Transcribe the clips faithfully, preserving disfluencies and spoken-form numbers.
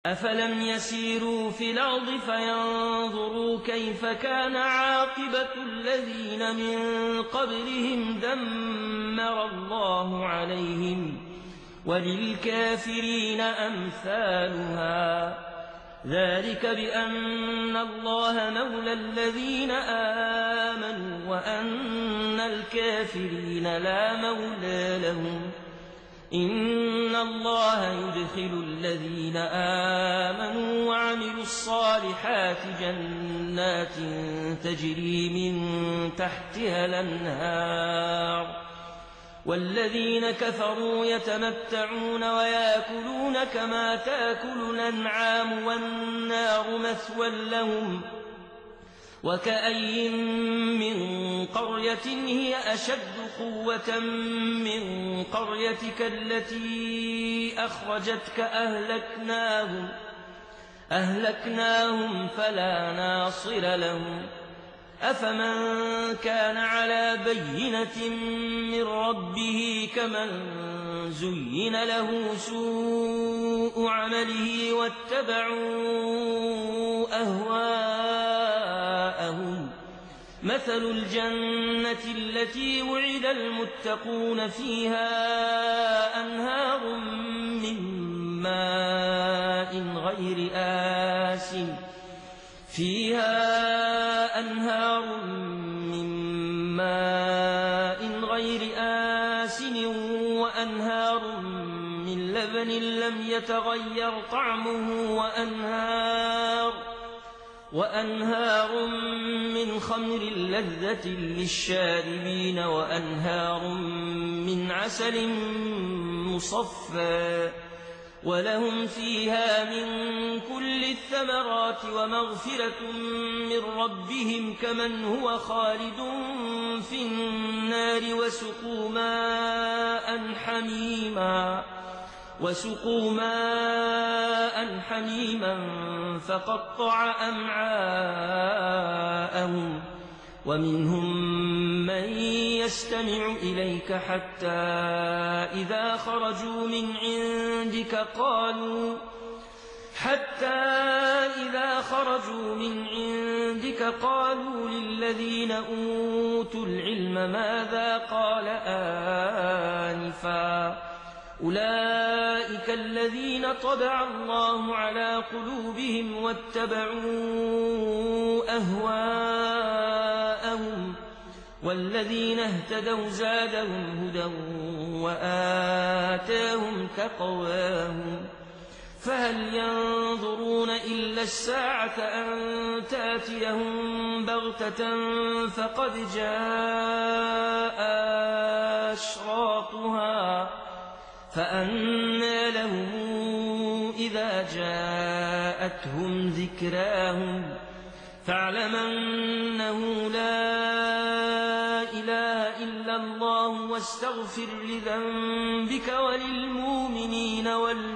أفلم يسيروا في الأرض فينظروا كيف كان عاقبة الذين من قبلهم دمر الله عليهم وللكافرين أمثالها ذلك بأن الله مولى الذين آمنوا وأن الكافرين لا مولى لهم إن الله يدخل الذين آمنوا وعملوا الصالحات جنات تجري من تحتها الأنهار والذين كفروا يتمتعون ويأكلون كما تأكل الأنعام والنار مثوى لهم وكأين من قرية هي أشد قوة من قريتك التي أخرجتك أهلكناهم, أهلكناهم فلا ناصر لهم أفمن كان على بينة من ربه كمن زين له سوء عمله واتبعوا أهواءهم مثل الجنة التي وعد المتقون فيها أنهار من ماء غير آسن فيها أنهار من ماء غير آسن وأنهار من لبن لم يتغير طعمه وأنهار, وأنهار من خمر لذة للشاربين وأنهار من عسل مصفى ولهم فيها من كل الثمرات ومغفرة من ربهم كمن هو خالد في النار وسقوا ماء حميما وسقوا ماء حميما فقطع أمعاءهم ومنهم من يستمع إليك حتى إذا خرجوا من عندك قالوا حتى إذا خرجوا من عندك قالوا للذين أوتوا العلم ماذا قال آنفا أولئك الذين طبع الله على قلوبهم واتبعوا أهواءهم والذين اهتدوا زادهم هدى وآتاهم تقواهم فهل ينظرون إلا الساعة أن تأتيهم بغتة فقد جاء أشراطها فأنى لهم إذا جاءتهم ذكراهم فاعلم أنه لا إله إلا الله واستغفر لذنبك وللمؤمنين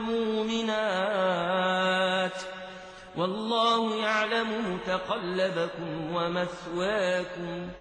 والمؤمنات والله يعلم متقلبكم ومثواكم